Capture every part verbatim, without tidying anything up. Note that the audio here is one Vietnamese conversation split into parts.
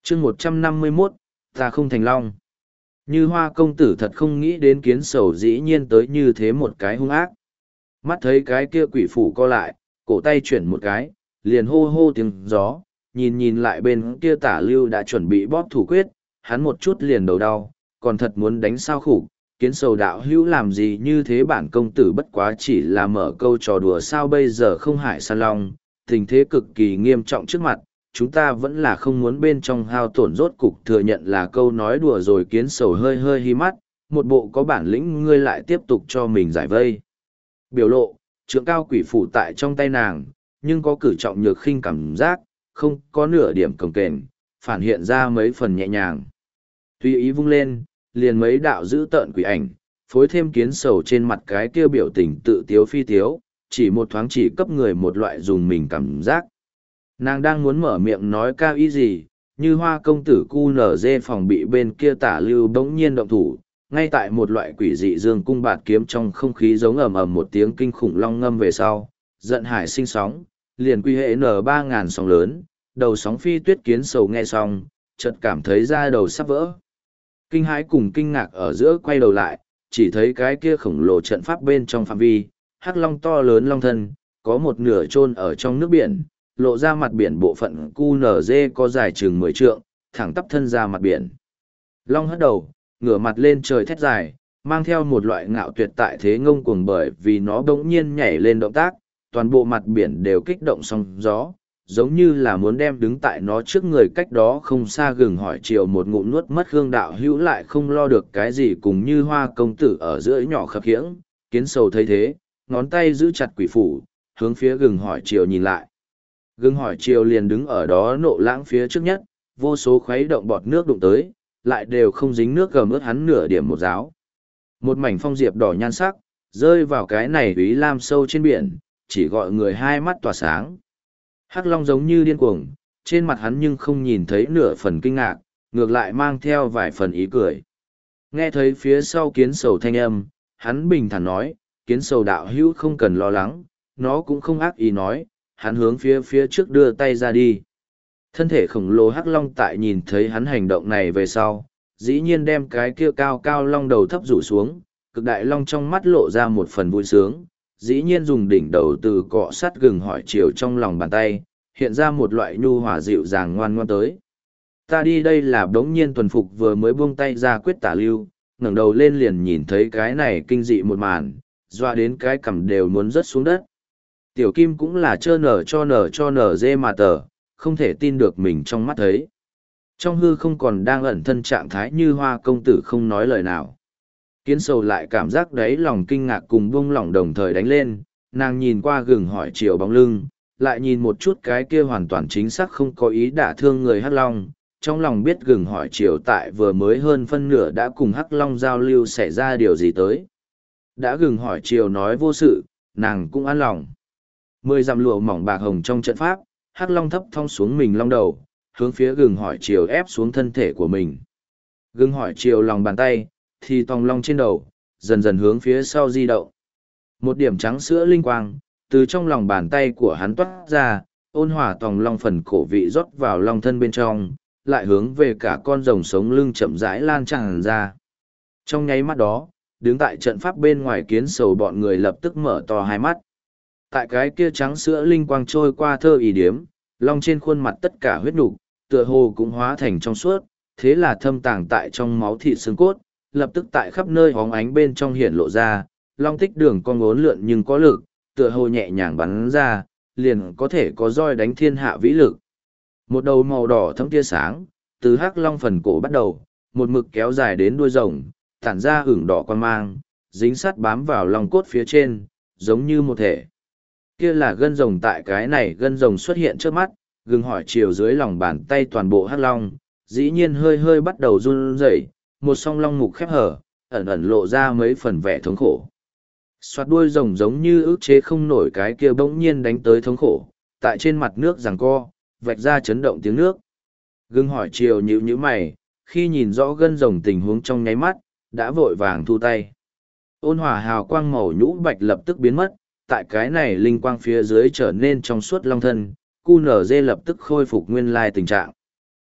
chương một trăm năm mươi mốt, ta không thành long. Như Hoa công tử thật không nghĩ đến kiến sầu dĩ nhiên tới như thế một cái hung ác. Mắt thấy cái kia quỷ phủ co lại, cổ tay chuyển một cái, liền hô hô tiếng gió, nhìn nhìn lại bên kia tả lưu đã chuẩn bị bóp thủ quyết, hắn một chút liền đầu đau, còn thật muốn đánh sao khủng, kiến sầu đạo hữu làm gì như thế bản công tử bất quá chỉ là mở câu trò đùa sao bây giờ không hại san long, tình thế cực kỳ nghiêm trọng trước mặt, chúng ta vẫn là không muốn bên trong hao tổn rốt cục thừa nhận là câu nói đùa rồi kiến sầu hơi hơi hi mắt, một bộ có bản lĩnh ngươi lại tiếp tục cho mình giải vây. Biểu lộ, trượng cao quỷ phủ tại trong tay nàng, nhưng có cử trọng nhược khinh cảm giác, không có nửa điểm cồng kềnh, phản hiện ra mấy phần nhẹ nhàng. Tuy ý vung lên, liền mấy đạo giữ tợn quỷ ảnh, phối thêm kiến sầu trên mặt cái kia biểu tình tự tiếu phi tiếu, chỉ một thoáng chỉ cấp người một loại dùng mình cảm giác. Nàng đang muốn mở miệng nói cao ý gì, như Hoa công tử cu nở dê phòng bị bên kia tả lưu bỗng nhiên động thủ, ngay tại một loại quỷ dị dương cung bạt kiếm trong không khí giống ầm ầm một tiếng kinh khủng long ngâm về sau, giận hải sinh sóng, liền quy hệ nở ba ngàn sóng lớn, đầu sóng phi tuyết kiến sầu nghe xong, chợt cảm thấy da đầu sắp vỡ. Kinh hãi cùng kinh ngạc ở giữa quay đầu lại, chỉ thấy cái kia khổng lồ trận pháp bên trong phạm vi, hắc long to lớn long thân, có một nửa chôn ở trong nước biển, lộ ra mặt biển bộ phận cu nở dê có dài chừng mười trượng, thẳng tắp thân ra mặt biển. Long hất đầu, ngửa mặt lên trời thét dài, mang theo một loại ngạo tuyệt tại thế ngông cuồng bởi vì nó bỗng nhiên nhảy lên động tác, toàn bộ mặt biển đều kích động sóng gió, giống như là muốn đem đứng tại nó trước người cách đó không xa gừng hỏi chiều một ngụm nuốt mất Khương đạo hữu lại không lo được cái gì cùng như Hoa công tử ở giữa nhỏ khập khiễng, kiến sầu thấy thế, ngón tay giữ chặt quỷ phủ, hướng phía gừng hỏi chiều nhìn lại. Gừng hỏi chiều liền đứng ở đó nộ lãng phía trước nhất, vô số khuấy động bọt nước đụng tới, lại đều không dính nước gầm ướt hắn nửa điểm một giáo. Một mảnh phong diệp đỏ nhan sắc, rơi vào cái này úy lam sâu trên biển, chỉ gọi người hai mắt tỏa sáng. Hắc long giống như điên cuồng, trên mặt hắn nhưng không nhìn thấy nửa phần kinh ngạc, ngược lại mang theo vài phần ý cười. Nghe thấy phía sau kiến sầu thanh âm, hắn bình thản nói, kiến sầu đạo hữu không cần lo lắng, nó cũng không ác ý nói, hắn hướng phía phía trước đưa tay ra đi. Thân thể khổng lồ hắc long tại nhìn thấy hắn hành động này về sau, dĩ nhiên đem cái kia cao cao long đầu thấp rủ xuống, cực đại long trong mắt lộ ra một phần vui sướng, dĩ nhiên dùng đỉnh đầu từ cọ sắt gừng hỏi chiều trong lòng bàn tay, hiện ra một loại nhu hòa dịu dàng ngoan ngoan tới. Ta đi đây là đống nhiên tuần phục vừa mới buông tay ra quyết tả lưu, ngẩng đầu lên liền nhìn thấy cái này kinh dị một màn, doa đến cái cằm đều muốn rớt xuống đất. Tiểu kim cũng là trơ nở cho nở cho nở dê mà tờ, không thể tin được mình trong mắt thấy. Trong hư không còn đang ẩn thân trạng thái như Hoa công tử không nói lời nào. Kiến sầu lại cảm giác đấy lòng kinh ngạc cùng buông lỏng đồng thời đánh lên, nàng nhìn qua gừng hỏi chiều bóng lưng, lại nhìn một chút cái kia hoàn toàn chính xác không có ý đả thương người Hắc Long, trong lòng biết gừng hỏi chiều tại vừa mới hơn phân nửa đã cùng Hắc Long giao lưu xảy ra điều gì tới. Đã gừng hỏi chiều nói vô sự, nàng cũng an lòng. Mười dặm lụa mỏng bạc hồng trong trận pháp, Hắc Long thấp thong xuống mình long đầu, hướng phía gừng hỏi chiều ép xuống thân thể của mình. Gừng hỏi chiều lòng bàn tay, thì tòng long trên đầu, dần dần hướng phía sau di động. Một điểm trắng sữa linh quang, từ trong lòng bàn tay của hắn toát ra, ôn hòa tòng long phần cổ vị rót vào long thân bên trong, lại hướng về cả con rồng sống lưng chậm rãi lan tràn ra. Trong nháy mắt đó, đứng tại trận pháp bên ngoài kiến sầu bọn người lập tức mở to hai mắt. Tại cái kia trắng sữa linh quang trôi qua thơ ý điếm, long trên khuôn mặt tất cả huyết nục, tựa hồ cũng hóa thành trong suốt, thế là thâm tàng tại trong máu thịt xương cốt, lập tức tại khắp nơi hóng ánh bên trong hiện lộ ra, long tích đường con ngốn lượn nhưng có lực, tựa hồ nhẹ nhàng bắn ra, liền có thể có roi đánh thiên hạ vĩ lực. Một đầu màu đỏ thấm tia sáng, từ hắc long phần cổ bắt đầu, một mực kéo dài đến đuôi rồng, tản ra hửng đỏ quan mang, dính sắt bám vào long cốt phía trên, giống như một thể. Kia là gân rồng tại cái này gân rồng xuất hiện trước mắt, gừng hỏi chiều dưới lòng bàn tay toàn bộ hắc long, dĩ nhiên hơi hơi bắt đầu run rẩy, một song long mục khép hở, ẩn ẩn lộ ra mấy phần vẻ thống khổ. Xoạt đuôi rồng giống như ức chế không nổi cái kia bỗng nhiên đánh tới thống khổ, tại trên mặt nước giằng co, vạch ra chấn động tiếng nước. Gừng hỏi chiều nhíu nhíu mày, khi nhìn rõ gân rồng tình huống trong nháy mắt, đã vội vàng thu tay. Ôn hòa hào quang màu nhũ bạch lập tức biến mất, tại cái này linh quang phía dưới trở nên trong suốt long thân, cu nở dê lập tức khôi phục nguyên lai tình trạng.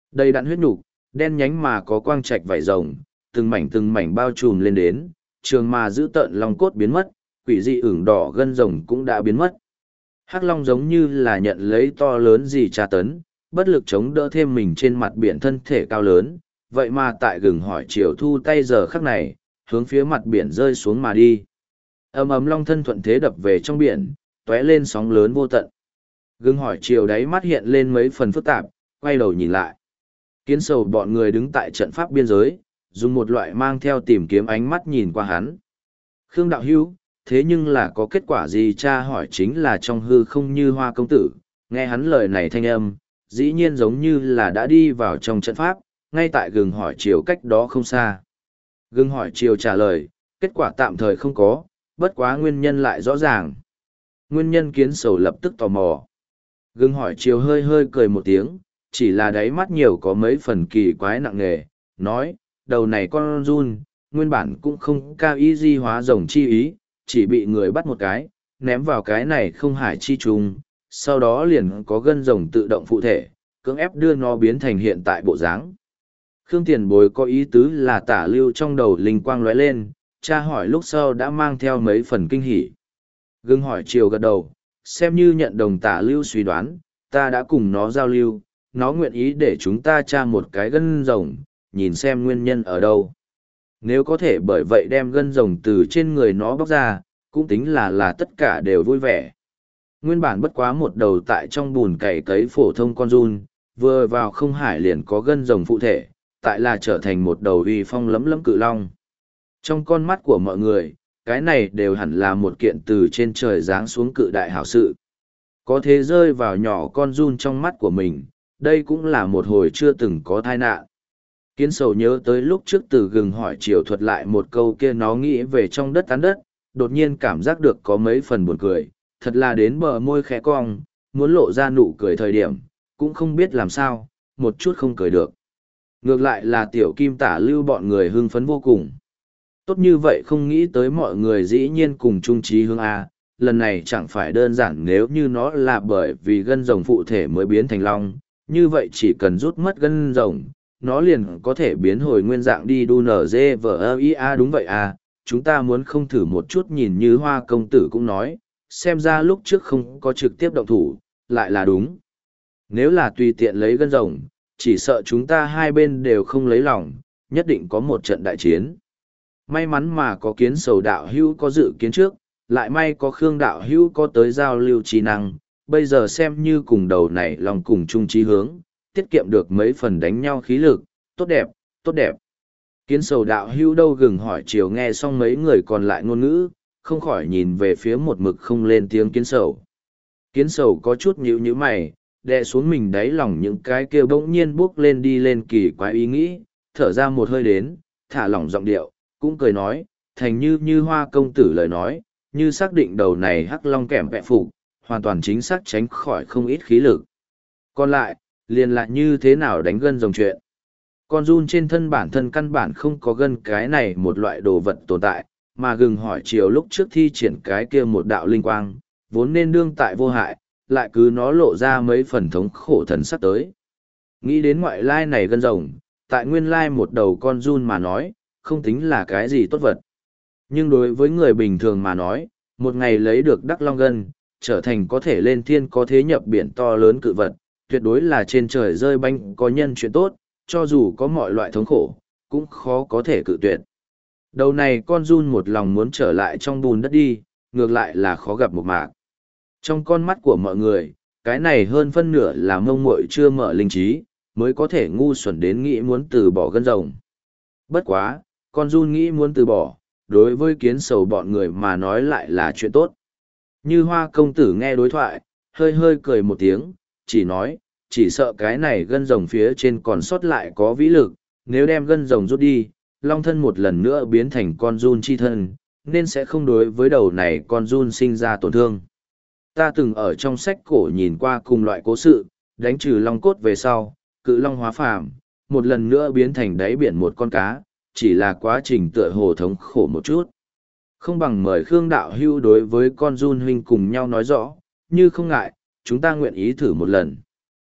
Đầy đặn huyết nhục, đen nhánh mà có quang trạch vảy rồng, từng mảnh từng mảnh bao trùm lên đến, trường mà giữ tợn long cốt biến mất, quỷ dị ửng đỏ gân rồng cũng đã biến mất. Hắc long giống như là nhận lấy to lớn gì tra tấn, bất lực chống đỡ thêm mình trên mặt biển thân thể cao lớn, vậy mà tại gừng hỏi chiều thu tay giờ khắc này, hướng phía mặt biển rơi xuống mà đi. Ầm ầm long thân thuận thế đập về trong biển, tóe lên sóng lớn vô tận. Gừng hỏi chiều đáy mắt hiện lên mấy phần phức tạp, quay đầu nhìn lại. Kiến sầu bọn người đứng tại trận pháp biên giới, dùng một loại mang theo tìm kiếm ánh mắt nhìn qua hắn. Khương đạo hữu, thế nhưng là có kết quả gì cha hỏi chính là trong hư không như hoa công tử, nghe hắn lời này thanh âm, dĩ nhiên giống như là đã đi vào trong trận pháp, ngay tại gừng hỏi chiều cách đó không xa. Gừng hỏi chiều trả lời, kết quả tạm thời không có, bất quá nguyên nhân lại rõ ràng. Nguyên nhân kiến sầu lập tức tò mò. Gừng hỏi chiều hơi hơi cười một tiếng, chỉ là đáy mắt nhiều có mấy phần kỳ quái nặng nề, nói, đầu này con run, nguyên bản cũng không cao ý di hóa rồng chi ý, chỉ bị người bắt một cái, ném vào cái này không hải chi trùng, sau đó liền có gân rồng tự động phụ thể, cưỡng ép đưa nó biến thành hiện tại bộ dáng. Khương Tiền Bối có ý tứ là tả lưu trong đầu linh quang lóe lên, cha hỏi lúc sau đã mang theo mấy phần kinh hỉ. Gương hỏi chiều gật đầu, xem như nhận đồng tả lưu suy đoán, ta đã cùng nó giao lưu, nó nguyện ý để chúng ta tra một cái gân rồng, nhìn xem nguyên nhân ở đâu. Nếu có thể bởi vậy đem gân rồng từ trên người nó bóc ra, cũng tính là là tất cả đều vui vẻ. Nguyên bản bất quá một đầu tại trong bùn cày cấy phổ thông con run, vừa vào không hải liền có gân rồng phụ thể, tại là trở thành một đầu uy phong lấm lấm cự long. Trong con mắt của mọi người, cái này đều hẳn là một kiện từ trên trời giáng xuống cự đại hảo sự. Có thế rơi vào nhỏ con run trong mắt của mình, đây cũng là một hồi chưa từng có tai nạn. Kiến sầu nhớ tới lúc trước từ gừng hỏi chiều thuật lại một câu kia nó nghĩ về trong đất tán đất, đột nhiên cảm giác được có mấy phần buồn cười, thật là đến bờ môi khẽ cong, muốn lộ ra nụ cười thời điểm, cũng không biết làm sao, một chút không cười được. Ngược lại là tiểu kim tả lưu bọn người hưng phấn vô cùng. Tốt như vậy không nghĩ tới mọi người dĩ nhiên cùng chung trí hướng A, lần này chẳng phải đơn giản nếu như nó là bởi vì gân rồng phụ thể mới biến thành long, như vậy chỉ cần rút mất gân rồng, nó liền có thể biến hồi nguyên dạng đi đu nở dê vờ i a đúng vậy à, chúng ta muốn không thử một chút nhìn như hoa công tử cũng nói, xem ra lúc trước không có trực tiếp động thủ, lại là đúng. Nếu là tùy tiện lấy gân rồng, chỉ sợ chúng ta hai bên đều không lấy lòng, nhất định có một trận đại chiến. May mắn mà có kiến sầu đạo hữu có dự kiến trước, lại may có Khương đạo hữu có tới giao lưu trí năng, bây giờ xem như cùng đầu này lòng cùng chung trí hướng, tiết kiệm được mấy phần đánh nhau khí lực, tốt đẹp, tốt đẹp. Kiến sầu đạo hữu đâu gừng hỏi chiều nghe xong mấy người còn lại ngôn ngữ, không khỏi nhìn về phía một mực không lên tiếng kiến sầu. Kiến sầu có chút nhíu nhíu mày, đè xuống mình đáy lòng những cái kêu bỗng nhiên bước lên đi lên kỳ quái ý nghĩ, thở ra một hơi đến, thả lỏng giọng điệu, cũng cười nói, thành như như hoa công tử lời nói, như xác định đầu này hắc long kèm vẹ phục, hoàn toàn chính xác tránh khỏi không ít khí lực. Còn lại, liền lại như thế nào đánh gân rồng chuyện. Con run trên thân bản thân căn bản không có gân cái này một loại đồ vật tồn tại, mà gừng hỏi chiều lúc trước thi triển cái kia một đạo linh quang, vốn nên đương tại vô hại, lại cứ nó lộ ra mấy phần thống khổ thần sắp tới. Nghĩ đến ngoại lai này gân rồng, tại nguyên lai một đầu con run mà nói, không tính là cái gì tốt vật. Nhưng đối với người bình thường mà nói, một ngày lấy được đắc long gân, trở thành có thể lên thiên có thế nhập biển to lớn cự vật, tuyệt đối là trên trời rơi banh có nhân chuyện tốt, cho dù có mọi loại thống khổ, cũng khó có thể cự tuyệt. Đầu này con run một lòng muốn trở lại trong bùn đất đi, ngược lại là khó gặp một mạc. Trong con mắt của mọi người, cái này hơn phân nửa là mông muội chưa mở linh trí, mới có thể ngu xuẩn đến nghĩ muốn từ bỏ gân rồng. Bất quá, con run nghĩ muốn từ bỏ, đối với kiến sầu bọn người mà nói lại là chuyện tốt. Như hoa công tử nghe đối thoại, hơi hơi cười một tiếng, chỉ nói, chỉ sợ cái này gân rồng phía trên còn sót lại có vĩ lực, nếu đem gân rồng rút đi, long thân một lần nữa biến thành con run chi thân, nên sẽ không đối với đầu này con run sinh ra tổn thương. Ta từng ở trong sách cổ nhìn qua cùng loại cố sự, đánh trừ long cốt về sau, cự long hóa phàm, một lần nữa biến thành đáy biển một con cá, chỉ là quá trình tựa hồ thống khổ một chút. Không bằng mời Khương đạo hưu đối với con run huynh cùng nhau nói rõ, như không ngại, chúng ta nguyện ý thử một lần.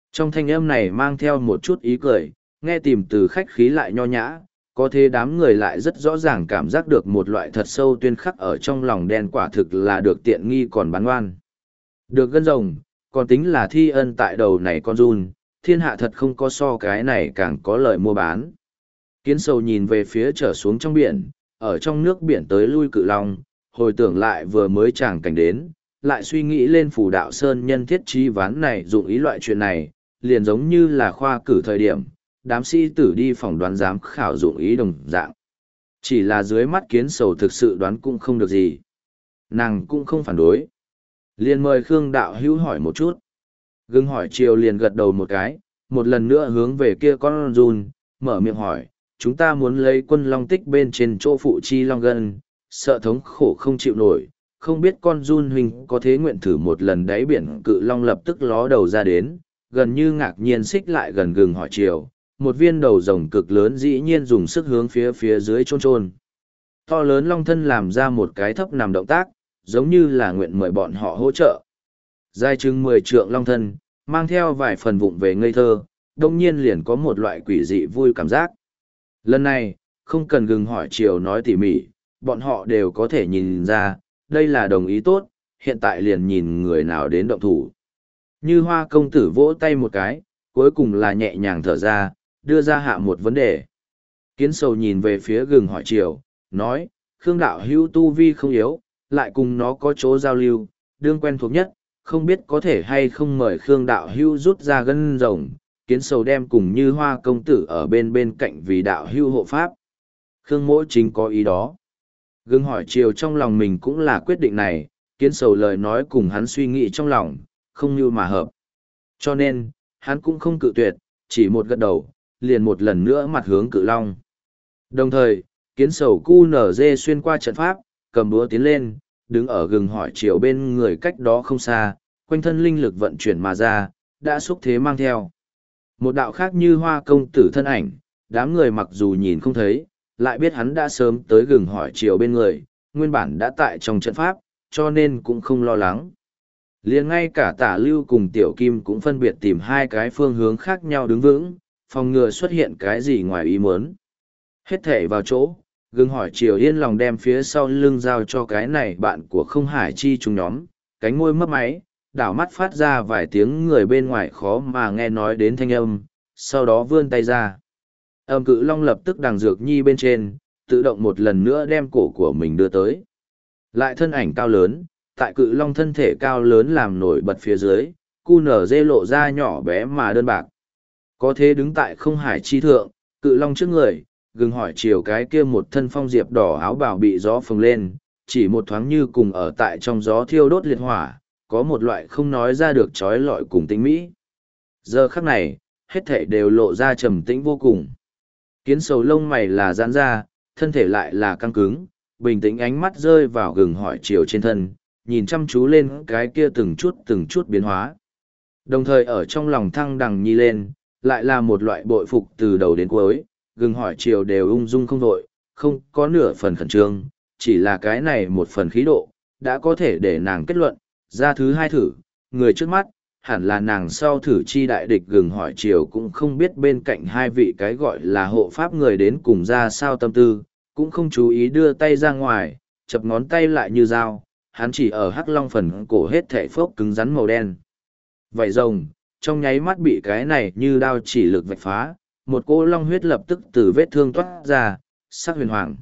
Trong thanh âm này mang theo một chút ý cười, nghe tìm từ khách khí lại nho nhã, có thế đám người lại rất rõ ràng cảm giác được một loại thật sâu tuyên khắc ở trong lòng đen, quả thực là được tiện nghi còn bán oan. Được gân rồng, còn tính là thi ân tại đầu này con run, thiên hạ thật không có so cái này càng có lợi mua bán. Kiến sầu nhìn về phía trở xuống trong biển, ở trong nước biển tới lui cự long, hồi tưởng lại vừa mới chàng cảnh đến, lại suy nghĩ lên phủ đạo sơn nhân thiết trí ván này dụng ý loại chuyện này, liền giống như là khoa cử thời điểm, đám sĩ tử đi phỏng đoán giám khảo dụng ý đồng dạng. Chỉ là dưới mắt kiến sầu thực sự đoán cũng không được gì. Nàng cũng không phản đối. Liền mời Khương đạo hữu hỏi một chút. Gưng hỏi chiều liền gật đầu một cái, một lần nữa hướng về kia con run, mở miệng hỏi, chúng ta muốn lấy quân long tích bên trên chỗ phụ chi long gân, sợ thống khổ không chịu nổi, không biết con run huynh có thế nguyện thử một lần đáy biển. Cự long lập tức ló đầu ra đến, gần như ngạc nhiên xích lại gần gừng hỏi chiều, một viên đầu rồng cực lớn dĩ nhiên dùng sức hướng phía phía dưới chôn chôn. To lớn long thân làm ra một cái thấp nằm động tác, giống như là nguyện mời bọn họ hỗ trợ. Dài chừng mười trượng long thân, mang theo vài phần vụng về ngây thơ, đông nhiên liền có một loại quỷ dị vui cảm giác. Lần này, không cần gừng hỏi chiều nói tỉ mỉ, bọn họ đều có thể nhìn ra, đây là đồng ý tốt, hiện tại liền nhìn người nào đến động thủ. Như Hoa công tử vỗ tay một cái, cuối cùng là nhẹ nhàng thở ra, đưa ra hạ một vấn đề. Kiến sầu nhìn về phía gừng hỏi chiều, nói, Khương đạo hữu tu vi không yếu, lại cùng nó có chỗ giao lưu, đương quen thuộc nhất, không biết có thể hay không mời Khương đạo hữu rút ra gân rồng, Kiến sầu đem cùng Như Hoa công tử ở bên bên cạnh vì đạo hữu hộ pháp. Khương mỗ chính có ý đó. Gừng hỏi chiều trong lòng mình cũng là quyết định này, Kiến sầu lời nói cùng hắn suy nghĩ trong lòng, không như mà hợp. Cho nên, hắn cũng không cự tuyệt, chỉ một gật đầu, liền một lần nữa mặt hướng cự long. Đồng thời, Kiến sầu cu nở dê xuyên qua trận pháp, cầm búa tiến lên, đứng ở gừng hỏi chiều bên người cách đó không xa, quanh thân linh lực vận chuyển mà ra, đã xúc thế mang theo. Một đạo khác Như Hoa công tử thân ảnh, đám người mặc dù nhìn không thấy, lại biết hắn đã sớm tới gừng hỏi chiều bên người, nguyên bản đã tại trong trận pháp, cho nên cũng không lo lắng. Liền ngay cả Tả Lưu cùng Tiểu Kim cũng phân biệt tìm hai cái phương hướng khác nhau đứng vững, phòng ngừa xuất hiện cái gì ngoài ý muốn. Hết thể vào chỗ, gừng hỏi chiều yên lòng đem phía sau lưng giao cho cái này bạn của không hải chi chúng nhóm, cánh môi mấp máy, đảo mắt phát ra vài tiếng người bên ngoài khó mà nghe nói đến thanh âm, sau đó vươn tay ra. Âm cự long lập tức đằng dược nhi bên trên, tự động một lần nữa đem cổ của mình đưa tới. Lại thân ảnh cao lớn, tại cự long thân thể cao lớn làm nổi bật phía dưới, cu nở dê lộ ra nhỏ bé mà đơn bạc. Có thế đứng tại không hải chi thượng, cự long trước người, gừng hỏi chiều cái kia một thân phong diệp đỏ áo bào bị gió phồng lên, chỉ một thoáng như cùng ở tại trong gió thiêu đốt liệt hỏa, có một loại không nói ra được trói lọi cùng tính mỹ. Giờ khắc này, hết thảy đều lộ ra trầm tĩnh vô cùng. Kiến sầu lông mày là giãn ra, thân thể lại là căng cứng, bình tĩnh ánh mắt rơi vào gừng hỏi chiều trên thân, nhìn chăm chú lên cái kia từng chút từng chút biến hóa. Đồng thời ở trong lòng thăng đằng nhi lên, lại là một loại bội phục từ đầu đến cuối, gừng hỏi chiều đều ung dung không đội, không có nửa phần khẩn trương, chỉ là cái này một phần khí độ, đã có thể để nàng kết luận, ra thứ hai thử, người trước mắt, hẳn là nàng sau thử chi đại địch. Gừng hỏi chiều cũng không biết bên cạnh hai vị cái gọi là hộ pháp người đến cùng ra sao tâm tư, cũng không chú ý đưa tay ra ngoài, chập ngón tay lại như dao, hắn chỉ ở hắc long phần cổ hết thể phốc cứng rắn màu đen. Vậy rồng, trong nháy mắt bị cái này như đao chỉ lực vạch phá, một cỗ long huyết lập tức từ vết thương toát ra, sắc huyền hoàng.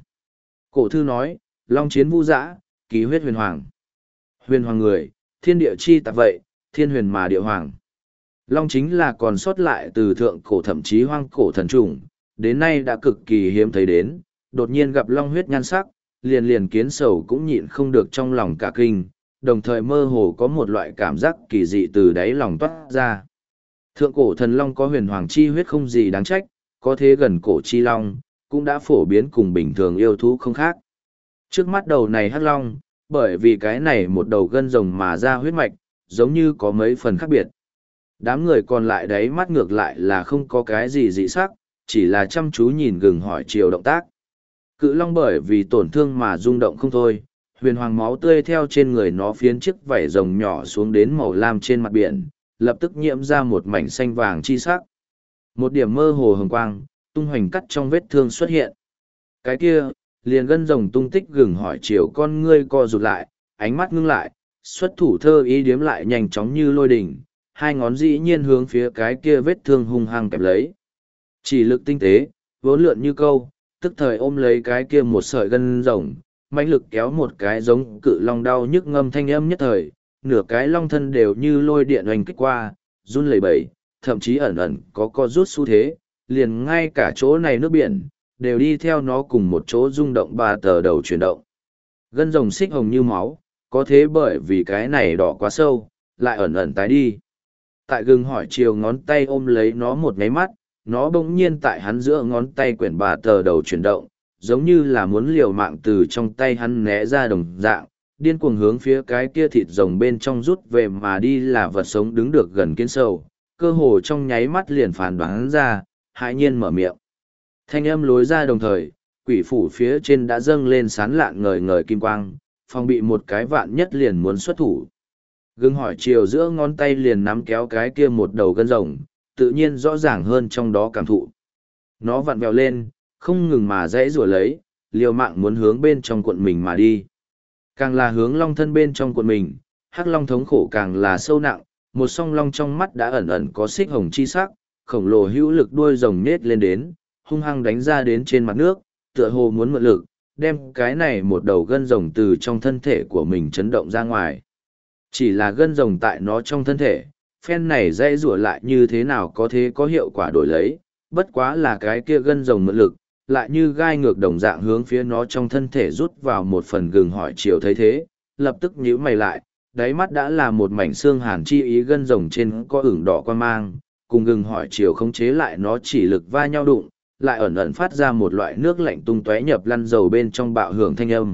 Cổ thư nói, long chiến vu dã, ký huyết huyền hoàng. Huyền hoàng người, thiên địa chi tạp vậy, thiên huyền mà địa hoàng. Long chính là còn sót lại từ thượng cổ thậm chí hoang cổ thần trùng, đến nay đã cực kỳ hiếm thấy đến, đột nhiên gặp long huyết nhan sắc, liền liền kiến sầu cũng nhịn không được trong lòng cả kinh, đồng thời mơ hồ có một loại cảm giác kỳ dị từ đáy lòng toát ra. Thượng cổ thần long có huyền hoàng chi huyết không gì đáng trách, có thế gần cổ chi long, cũng đã phổ biến cùng bình thường yêu thú không khác. Trước mắt đầu này hắc long, bởi vì cái này một đầu gân rồng mà ra huyết mạch, giống như có mấy phần khác biệt. Đám người còn lại đấy mắt ngược lại là không có cái gì dị sắc, chỉ là chăm chú nhìn gừng hỏi chiều động tác. Cự long bởi vì tổn thương mà rung động không thôi, huyền hoàng máu tươi theo trên người nó phiến chiếc vảy rồng nhỏ xuống đến màu lam trên mặt biển, lập tức nhiễm ra một mảnh xanh vàng chi sắc. Một điểm mơ hồ hồng quang, tung hoành cắt trong vết thương xuất hiện. Cái kia, liền gân rồng tung tích gừng hỏi chiều con ngươi co rụt lại, ánh mắt ngưng lại, xuất thủ thơ ý điếm lại nhanh chóng như lôi đỉnh, hai ngón dĩ nhiên hướng phía cái kia vết thương hung hăng kẹp lấy. Chỉ lực tinh tế, vốn lượn như câu, tức thời ôm lấy cái kia một sợi gân rồng, mãnh lực kéo một cái giống cự long đau nhức ngâm thanh âm nhất thời, nửa cái long thân đều như lôi điện oanh kích qua, run lẩy bẩy, thậm chí ẩn ẩn có co rút xu thế, liền ngay cả chỗ này nước biển, đều đi theo nó cùng một chỗ rung động ba tờ đầu chuyển động. Gân rồng xích hồng như máu, có thế bởi vì cái này đỏ quá sâu, lại ẩn ẩn tái đi. Tại gừng hỏi chiều ngón tay ôm lấy nó một ngáy mắt, nó bỗng nhiên tại hắn giữa ngón tay quyển ba tờ đầu chuyển động, giống như là muốn liều mạng từ trong tay hắn né ra đồng dạng, điên cuồng hướng phía cái kia thịt rồng bên trong rút về mà đi là vật sống đứng được gần kiến sâu, cơ hồ trong nháy mắt liền phán đoán ra, hãi nhiên mở miệng. Thanh âm lối ra đồng thời, quỷ phủ phía trên đã dâng lên sán lạn ngời ngời kim quang, phòng bị một cái vạn nhất liền muốn xuất thủ. Gừng hỏi chiều giữa ngón tay liền nắm kéo cái kia một đầu gân rồng, tự nhiên rõ ràng hơn trong đó cảm thụ. Nó vặn vẹo lên, không ngừng mà dãy rủa lấy, liều mạng muốn hướng bên trong cuộn mình mà đi. Càng là hướng long thân bên trong cuộn mình, hắc long thống khổ càng là sâu nặng, một song long trong mắt đã ẩn ẩn có xích hồng chi sắc, khổng lồ hữu lực đuôi rồng nết lên đến, hung hăng đánh ra đến trên mặt nước, tựa hồ muốn mượn lực, đem cái này một đầu gân rồng từ trong thân thể của mình chấn động ra ngoài. Chỉ là gân rồng tại nó trong thân thể, phen này dãy rủa lại như thế nào có thế có hiệu quả đổi lấy, bất quá là cái kia gân rồng mượn lực, lại như gai ngược đồng dạng hướng phía nó trong thân thể rút vào một phần gừng hỏi chiều thấy thế, lập tức nhíu mày lại, đáy mắt đã là một mảnh xương hàn chi ý gân rồng trên có ửng đỏ quan mang, cùng gừng hỏi chiều khống chế lại nó chỉ lực va nhau đụng, lại ẩn ẩn phát ra một loại nước lạnh tung tóe nhập lăn dầu bên trong bạo hưởng thanh âm.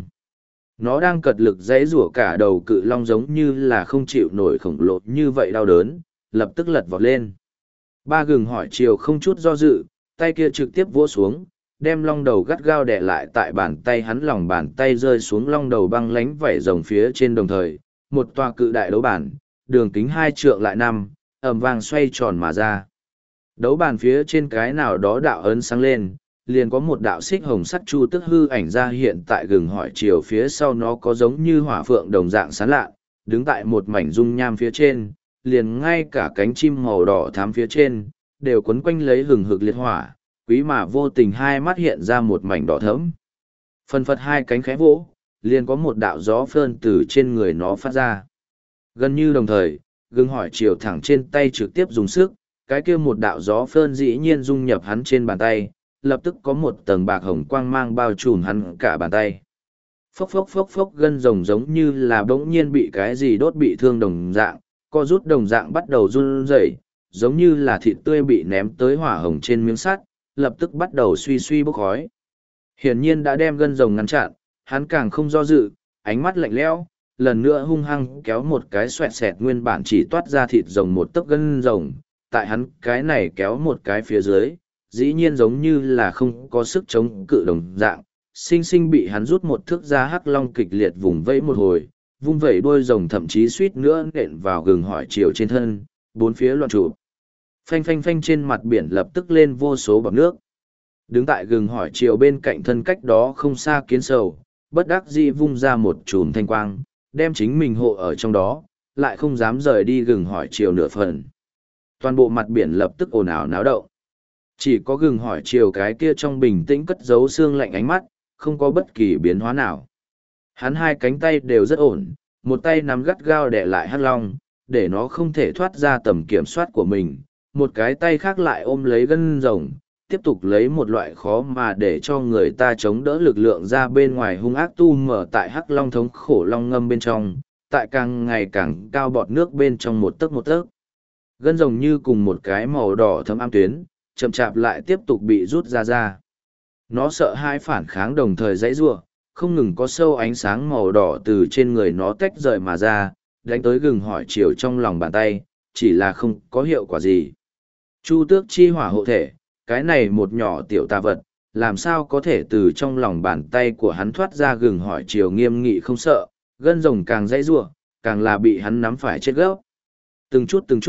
Nó đang cật lực dãy rủa cả đầu cự long giống như là không chịu nổi khổng lồ như vậy đau đớn, lập tức lật vọt lên. Ba gừng hỏi chiều không chút do dự, tay kia trực tiếp vỗ xuống, đem long đầu gắt gao đè lại tại bàn tay hắn, lòng bàn tay rơi xuống long đầu băng lánh vảy rồng phía trên đồng thời, một tòa cự đại đấu bản, đường kính hai trượng lại năm, ầm vang xoay tròn mà ra. Đấu bàn phía trên cái nào đó đạo ấn sáng lên, liền có một đạo xích hồng sắt chu tức hư ảnh ra hiện tại gừng hỏi chiều phía sau nó có giống như hỏa phượng đồng dạng sáng lạ, đứng tại một mảnh dung nham phía trên, liền ngay cả cánh chim màu đỏ thám phía trên, đều quấn quanh lấy hừng hực liệt hỏa, quý mà vô tình hai mắt hiện ra một mảnh đỏ thẫm. Phần phật hai cánh khẽ vỗ, liền có một đạo gió phơn từ trên người nó phát ra. Gần như đồng thời, gừng hỏi chiều thẳng trên tay trực tiếp dùng sức, cái kia một đạo gió phơn dĩ nhiên dung nhập hắn trên bàn tay, lập tức có một tầng bạc hồng quang mang bao trùm hắn cả bàn tay. Phốc phốc phốc phốc gân rồng giống như là bỗng nhiên bị cái gì đốt bị thương đồng dạng, co rút đồng dạng bắt đầu run rẩy, giống như là thịt tươi bị ném tới hỏa hồng trên miếng sắt, lập tức bắt đầu suy suy bốc khói. Hiển nhiên đã đem gân rồng ngăn chặn, hắn càng không do dự, ánh mắt lạnh lẽo, lần nữa hung hăng kéo một cái xoẹt xẹt nguyên bản chỉ toát ra thịt rồng một tấc gân rồng, tại hắn cái này kéo một cái phía dưới, dĩ nhiên giống như là không có sức chống cự đồng dạng, sinh sinh bị hắn rút một thước ra hắc long kịch liệt vùng vẫy một hồi, vung vẩy đuôi rồng thậm chí suýt nữa nện vào gừng hỏi chiều trên thân, bốn phía loạn trụ. Phanh phanh phanh trên mặt biển lập tức lên vô số bọt nước. Đứng tại gừng hỏi chiều bên cạnh thân cách đó không xa kiến sầu, bất đắc dĩ vung ra một chùm thanh quang, đem chính mình hộ ở trong đó, lại không dám rời đi gừng hỏi chiều nửa phần. Toàn bộ mặt biển lập tức ồn ào náo động. Chỉ có gừng hỏi chiều cái kia trong bình tĩnh cất giấu xương lạnh ánh mắt, không có bất kỳ biến hóa nào. Hắn hai cánh tay đều rất ổn, một tay nắm gắt gao đè lại hắc long, để nó không thể thoát ra tầm kiểm soát của mình, một cái tay khác lại ôm lấy gân rồng, tiếp tục lấy một loại khó mà để cho người ta chống đỡ lực lượng ra bên ngoài hung ác tu mở tại hắc long thống khổ long ngâm bên trong, tại càng ngày càng cao bọt nước bên trong một tấc một tấc. Gân rồng như cùng một cái màu đỏ thấm am tuyến, chậm chạp lại tiếp tục bị rút ra ra. Nó sợ hai phản kháng đồng thời dãy rủa, không ngừng có sâu ánh sáng màu đỏ từ trên người nó tách rời mà ra, đánh tới gừng hỏi chiều trong lòng bàn tay, chỉ là không có hiệu quả gì. Chu tước chi hỏa hộ thể, cái này một nhỏ tiểu tà vật, làm sao có thể từ trong lòng bàn tay của hắn thoát ra gừng hỏi chiều nghiêm nghị không sợ, gân rồng càng dãy rủa, càng là bị hắn nắm phải chết gốc. Từng chút từng chút,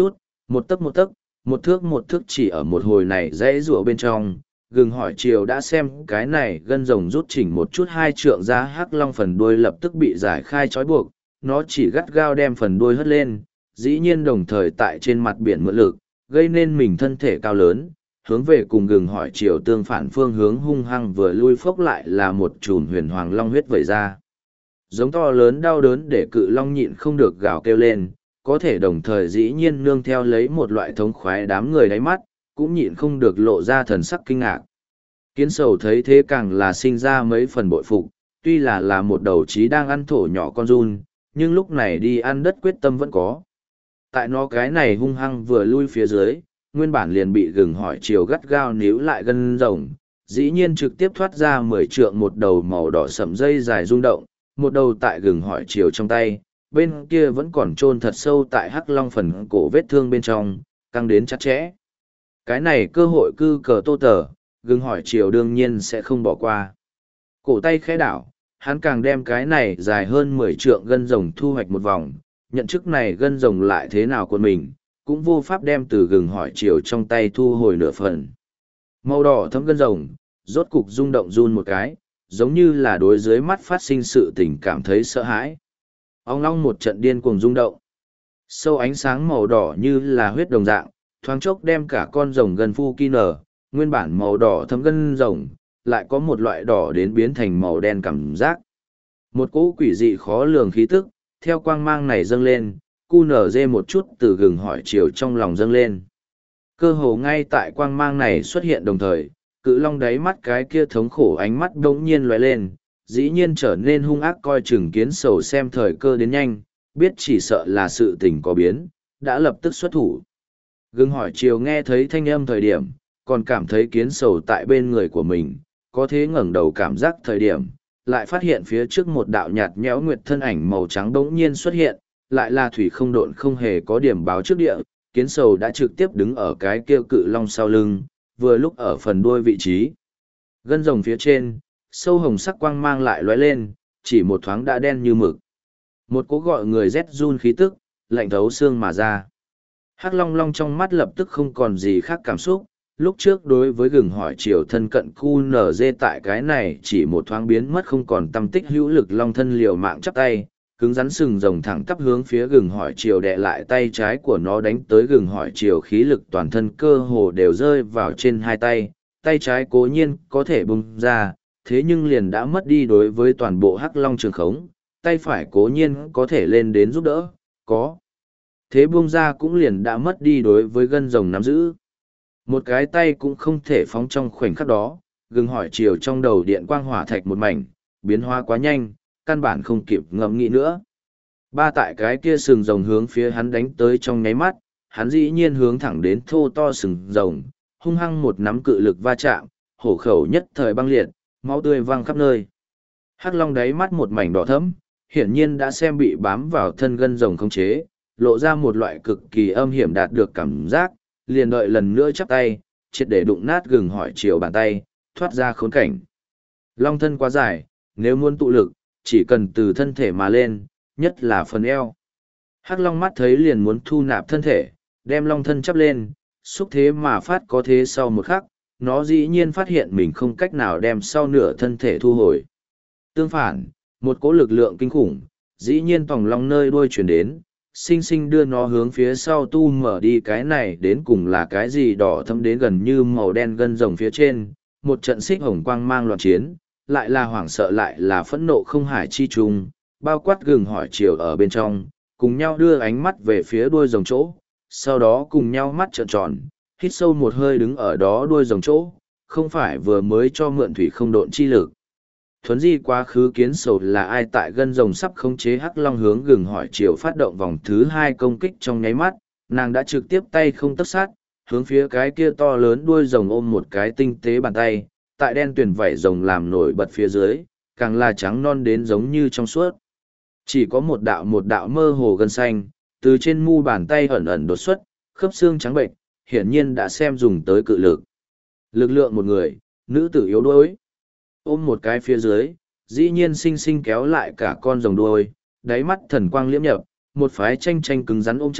Một tấc một tấc, một thước một thước chỉ ở một hồi này dãy rụa bên trong, gừng hỏi chiều đã xem cái này gân rồng rút chỉnh một chút hai trượng ra hắc long phần đuôi lập tức bị giải khai trói buộc, nó chỉ gắt gao đem phần đuôi hất lên, dĩ nhiên đồng thời tại trên mặt biển mượn lực, gây nên mình thân thể cao lớn, hướng về cùng gừng hỏi chiều tương phản phương hướng hung hăng vừa lui phốc lại là một chùm huyền hoàng long huyết vẩy ra. Giống to lớn đau đớn để cự long nhịn không được gào kêu lên, có thể đồng thời dĩ nhiên nương theo lấy một loại thống khoái đám người đáy mắt, cũng nhịn không được lộ ra thần sắc kinh ngạc. Kiến sầu thấy thế càng là sinh ra mấy phần bội phục, tuy là là một đầu trí đang ăn thổ nhỏ con run, nhưng lúc này đi ăn đất quyết tâm vẫn có. Tại nó cái này hung hăng vừa lui phía dưới, nguyên bản liền bị gừng hỏi chiều gắt gao níu lại gân rồng, dĩ nhiên trực tiếp thoát ra mười trượng một đầu màu đỏ sẫm dây dài rung động, một đầu tại gừng hỏi chiều trong tay, bên kia vẫn còn chôn thật sâu tại hắc long phần cổ vết thương bên trong, căng đến chặt chẽ. Cái này cơ hội cư cờ tô tờ, gừng hỏi chiều đương nhiên sẽ không bỏ qua. Cổ tay khẽ đảo, hắn càng đem cái này dài hơn mười trượng gân rồng thu hoạch một vòng, nhận chức này gân rồng lại thế nào của mình, cũng vô pháp đem từ gừng hỏi chiều trong tay thu hồi nửa phần. Màu đỏ thấm gân rồng, rốt cục rung động run một cái, giống như là đối dưới mắt phát sinh sự tình cảm thấy sợ hãi. Ong long một trận điên cuồng rung động. Sâu ánh sáng màu đỏ như là huyết đồng dạng, thoáng chốc đem cả con rồng gần phu kỳ nở, nguyên bản màu đỏ thấm gân rồng, lại có một loại đỏ đến biến thành màu đen cảm giác. Một cỗ quỷ dị khó lường khí tức, theo quang mang này dâng lên, cu nở dê một chút từ gừng hỏi chiều trong lòng dâng lên. Cơ hồ ngay tại quang mang này xuất hiện đồng thời, cự long đáy mắt cái kia thống khổ ánh mắt đống nhiên lóe lên, dĩ nhiên trở nên hung ác coi chừng kiến sầu xem thời cơ đến nhanh, biết chỉ sợ là sự tình có biến, đã lập tức xuất thủ. Gừng hỏi chiều nghe thấy thanh âm thời điểm, còn cảm thấy kiến sầu tại bên người của mình, có thế ngẩng đầu cảm giác thời điểm, lại phát hiện phía trước một đạo nhạt nhẽo nguyệt thân ảnh màu trắng đống nhiên xuất hiện, lại là thủy không độn không hề có điểm báo trước địa, kiến sầu đã trực tiếp đứng ở cái kia cự long sau lưng, vừa lúc ở phần đuôi vị trí. Gân rồng phía trên, sâu hồng sắc quang mang lại lóe lên, chỉ một thoáng đã đen như mực. Một cú gọi người rét run khí tức, lạnh thấu xương mà ra. Hắc long long trong mắt lập tức không còn gì khác cảm xúc, lúc trước đối với gừng hỏi chiều thân cận cu nở dê tại cái này chỉ một thoáng biến mất không còn tâm tích hữu lực long thân liều mạng chắp tay, cứng rắn sừng rồng thẳng tắp hướng phía gừng hỏi chiều đè lại tay trái của nó đánh tới gừng hỏi chiều khí lực toàn thân cơ hồ đều rơi vào trên hai tay, tay trái cố nhiên có thể bung ra, thế nhưng liền đã mất đi đối với toàn bộ hắc long trường khống, tay phải cố nhiên có thể lên đến giúp đỡ, có. Thế buông ra cũng liền đã mất đi đối với gân rồng nắm giữ. Một cái tay cũng không thể phóng trong khoảnh khắc đó, gừng hỏi chiều trong đầu điện quang hỏa thạch một mảnh, biến hóa quá nhanh, căn bản không kịp ngẫm nghĩ nữa. Ba tại cái kia sừng rồng hướng phía hắn đánh tới trong nháy mắt, hắn dĩ nhiên hướng thẳng đến thô to sừng rồng, hung hăng một nắm cự lực va chạm, hổ khẩu nhất thời băng liệt, máu tươi văng khắp nơi. Hắc long đáy mắt một mảnh đỏ thẫm, hiển nhiên đã xem bị bám vào thân gân rồng khống chế, lộ ra một loại cực kỳ âm hiểm đạt được cảm giác, liền đợi lần nữa chắp tay, triệt để đụng nát gừng hỏi chiều bàn tay, thoát ra khốn cảnh. Long thân quá dài, nếu muốn tụ lực, chỉ cần từ thân thể mà lên, nhất là phần eo. Hắc long mắt thấy liền muốn thu nạp thân thể, đem long thân chắp lên, xúc thế mà phát có thế sau một khắc, nó dĩ nhiên phát hiện mình không cách nào đem sau nửa thân thể thu hồi. Tương phản, một cỗ lực lượng kinh khủng, dĩ nhiên tòng long nơi đuôi chuyển đến, sinh sinh đưa nó hướng phía sau tu mở đi cái này đến cùng là cái gì đỏ thâm đến gần như màu đen gân rồng phía trên, một trận xích hồng quang mang loạn chiến, lại là hoảng sợ lại là phẫn nộ không hải chi trùng, bao quát gừng hỏi chiều ở bên trong, cùng nhau đưa ánh mắt về phía đuôi rồng chỗ, sau đó cùng nhau mắt trợn tròn, hít sâu một hơi đứng ở đó đuôi rồng chỗ, không phải vừa mới cho mượn thủy không độn chi lực. Thuấn di quá khứ kiến sầu là ai tại gân rồng sắp khống chế hắc long hướng gừng hỏi chiều phát động vòng thứ hai công kích trong nháy mắt, nàng đã trực tiếp tay không tất sát, hướng phía cái kia to lớn đuôi rồng ôm một cái tinh tế bàn tay, tại đen tuyển vảy rồng làm nổi bật phía dưới, càng là trắng non đến giống như trong suốt. Chỉ có một đạo một đạo mơ hồ gân xanh, từ trên mu bàn tay ẩn ẩn đột xuất, khớp xương trắng bệnh, hiển nhiên đã xem dùng tới cự lực. Lực lượng một người, nữ tử yếu đuối. Ôm một cái phía dưới, dĩ nhiên sinh sinh kéo lại cả con rồng đuôi, đáy mắt thần quang liễm nhập, một phái tranh tranh cứng rắn ôm chặt,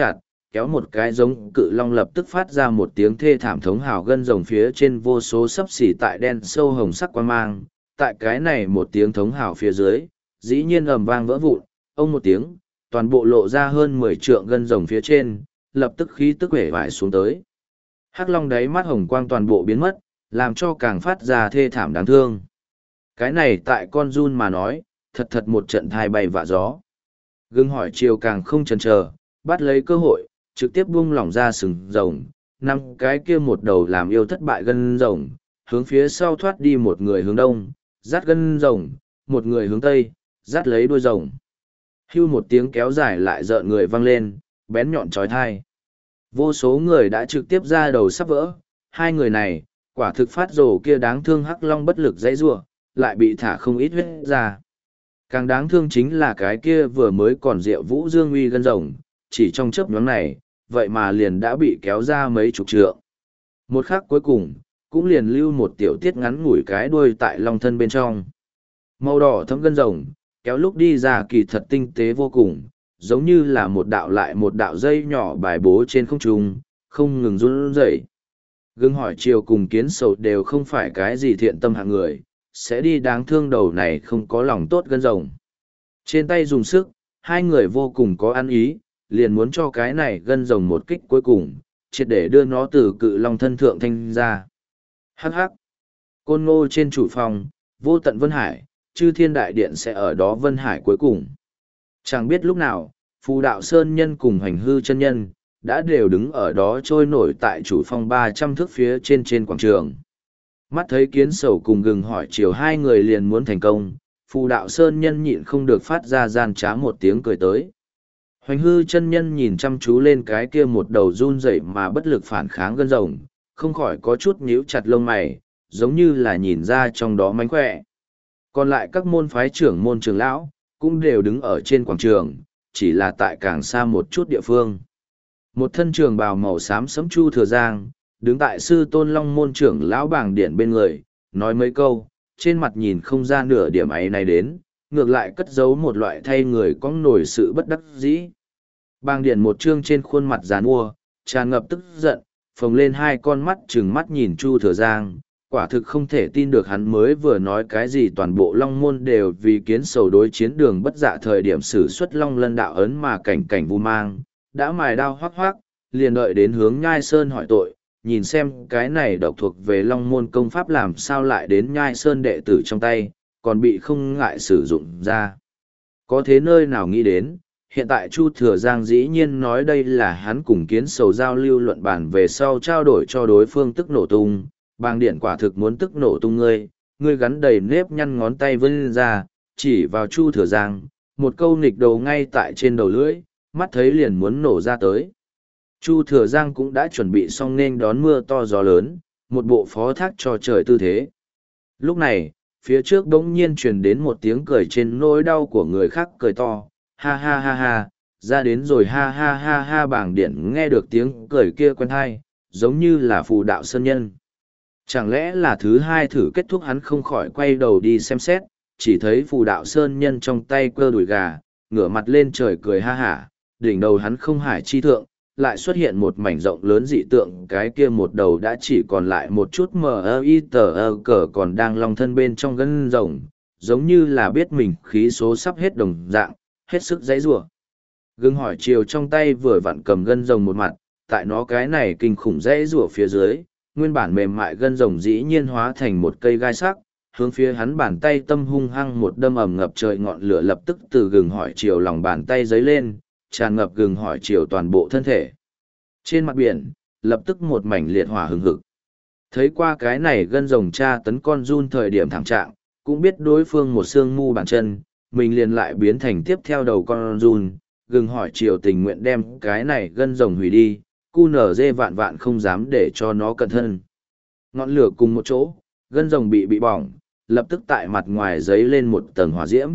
kéo một cái giống cự long lập tức phát ra một tiếng thê thảm thống hào gân rồng phía trên vô số sấp xỉ tại đen sâu hồng sắc quang mang, tại cái này một tiếng thống hào phía dưới, dĩ nhiên ầm vang vỡ vụn, ông một tiếng, toàn bộ lộ ra hơn mười trượng gân rồng phía trên, lập tức khí tức vẻ vải xuống tới. Hắc long đáy mắt hồng quang toàn bộ biến mất, làm cho càng phát ra thê thảm đáng thương. Cái này tại con run mà nói, thật thật một trận thai bay vạ gió. Gương hỏi chiều càng không chần chờ, bắt lấy cơ hội, trực tiếp buông lỏng ra sừng rồng, năm cái kia một đầu làm yêu thất bại gân rồng, hướng phía sau thoát đi một người hướng đông, dắt gân rồng, một người hướng tây, dắt lấy đuôi rồng. Hưu một tiếng kéo dài lại rợn người vang lên, bén nhọn trói thai. Vô số người đã trực tiếp ra đầu sắp vỡ, hai người này, quả thực phát rồ kia đáng thương hắc long bất lực dãy rủa, lại bị thả không ít huyết ra. Càng đáng thương chính là cái kia vừa mới còn rượu vũ dương uy gân rồng, chỉ trong chớp nhoáng này, vậy mà liền đã bị kéo ra mấy chục trượng. Một khắc cuối cùng, cũng liền lưu một tiểu tiết ngắn ngủi cái đuôi tại long thân bên trong. Màu đỏ thấm gân rồng, kéo lúc đi ra kỳ thật tinh tế vô cùng, giống như là một đạo lại một đạo dây nhỏ bài bố trên không trung, không ngừng run rẩy. Gương hỏi chiều cùng kiến sầu đều không phải cái gì thiện tâm hạng người, sẽ đi đáng thương đầu này không có lòng tốt gân rồng. Trên tay dùng sức, hai người vô cùng có ăn ý, liền muốn cho cái này gân rồng một kích cuối cùng, triệt để đưa nó từ cự long thân thượng thanh ra. Hắc hắc. Côn Ngô trên chủ phòng, vô tận Vân Hải, chư thiên đại điện sẽ ở đó Vân Hải cuối cùng. Chẳng biết lúc nào, Phù Đạo Sơn Nhân cùng Hoành Hư chân Nhân, đã đều đứng ở đó trôi nổi tại chủ phong ba trăm thước phía trên trên quảng trường. Mắt thấy kiến sầu cùng gừng hỏi chiều hai người liền muốn thành công, Phù Đạo Sơn Nhân nhịn không được phát ra gian trá một tiếng cười tới. Hoành Hư chân Nhân nhìn chăm chú lên cái kia một đầu run rẩy mà bất lực phản kháng gân rồng, không khỏi có chút nhíu chặt lông mày, giống như là nhìn ra trong đó mánh khỏe. Còn lại các môn phái trưởng môn trường lão, cũng đều đứng ở trên quảng trường, chỉ là tại càng xa một chút địa phương. Một thân trường bào màu xám sẫm Chu Thừa Giang, đứng tại sư tôn long môn trưởng lão bảng điện bên người, nói mấy câu, trên mặt nhìn không ra nửa điểm ấy này đến, ngược lại cất giấu một loại thay người có nổi sự bất đắc dĩ. Bàng điện một trương trên khuôn mặt giàn mua, tràn ngập tức giận, phồng lên hai con mắt trừng mắt nhìn Chu Thừa Giang, quả thực không thể tin được hắn mới vừa nói cái gì toàn bộ long môn đều vì kiến sầu đối chiến đường bất dạ thời điểm sử xuất long lân đạo ấn mà cảnh cảnh vu mang, đã mài đao hoác hoác, liền đợi đến hướng Nhai Sơn hỏi tội, nhìn xem cái này độc thuộc về long môn công pháp làm sao lại đến Nhai Sơn đệ tử trong tay, còn bị không ngại sử dụng ra. Có thế nơi nào nghĩ đến, hiện tại Chu Thừa Giang dĩ nhiên nói đây là hắn cùng kiến sầu giao lưu luận bàn về sau trao đổi cho đối phương tức nổ tung, bàng điện quả thực muốn tức nổ tung ngươi, ngươi gắn đầy nếp nhăn ngón tay vươn ra, chỉ vào Chu Thừa Giang, một câu nghịch đầu ngay tại trên đầu lưỡi, mắt thấy liền muốn nổ ra tới. Chu Thừa Giang cũng đã chuẩn bị xong nên đón mưa to gió lớn, một bộ phó thác cho trời tư thế. Lúc này, phía trước bỗng nhiên truyền đến một tiếng cười trên nỗi đau của người khác cười to, ha ha ha ha, ra đến rồi ha ha ha ha bảng điện nghe được tiếng cười kia quen thai, giống như là Phù Đạo Sơn Nhân. Chẳng lẽ là thứ hai thử kết thúc hắn không khỏi quay đầu đi xem xét, chỉ thấy Phù Đạo Sơn Nhân trong tay cơ đùi gà, ngửa mặt lên trời cười ha hả, đỉnh đầu hắn không hải chi thượng, lại xuất hiện một mảnh rộng lớn dị tượng, cái kia một đầu đã chỉ còn lại một chút mờ ơ y tờ ơ cờ còn đang long thân bên trong gân rồng, giống như là biết mình khí số sắp hết đồng dạng, hết sức dãy rủa. Gương hỏi chiều trong tay vừa vặn cầm gân rồng một mặt, tại nó cái này kinh khủng dãy rủa phía dưới, nguyên bản mềm mại gân rồng dĩ nhiên hóa thành một cây gai sắc, hướng phía hắn bàn tay tâm hung hăng một đâm ầm ngập trời ngọn lửa lập tức từ gừng hỏi chiều lòng bàn tay giấy lên, tràn ngập gừng hỏi chiều toàn bộ thân thể. Trên mặt biển, lập tức một mảnh liệt hỏa hừng hực. Thấy qua cái này gân rồng tra tấn con run thời điểm thảm trạng, cũng biết đối phương một xương mu bàn chân, mình liền lại biến thành tiếp theo đầu con run, gừng hỏi chiều tình nguyện đem cái này gân rồng hủy đi, cu nở dê vạn vạn không dám để cho nó cẩn thân. Ngọn lửa cùng một chỗ, gân rồng bị bị bỏng, lập tức tại mặt ngoài giấy lên một tầng hỏa diễm.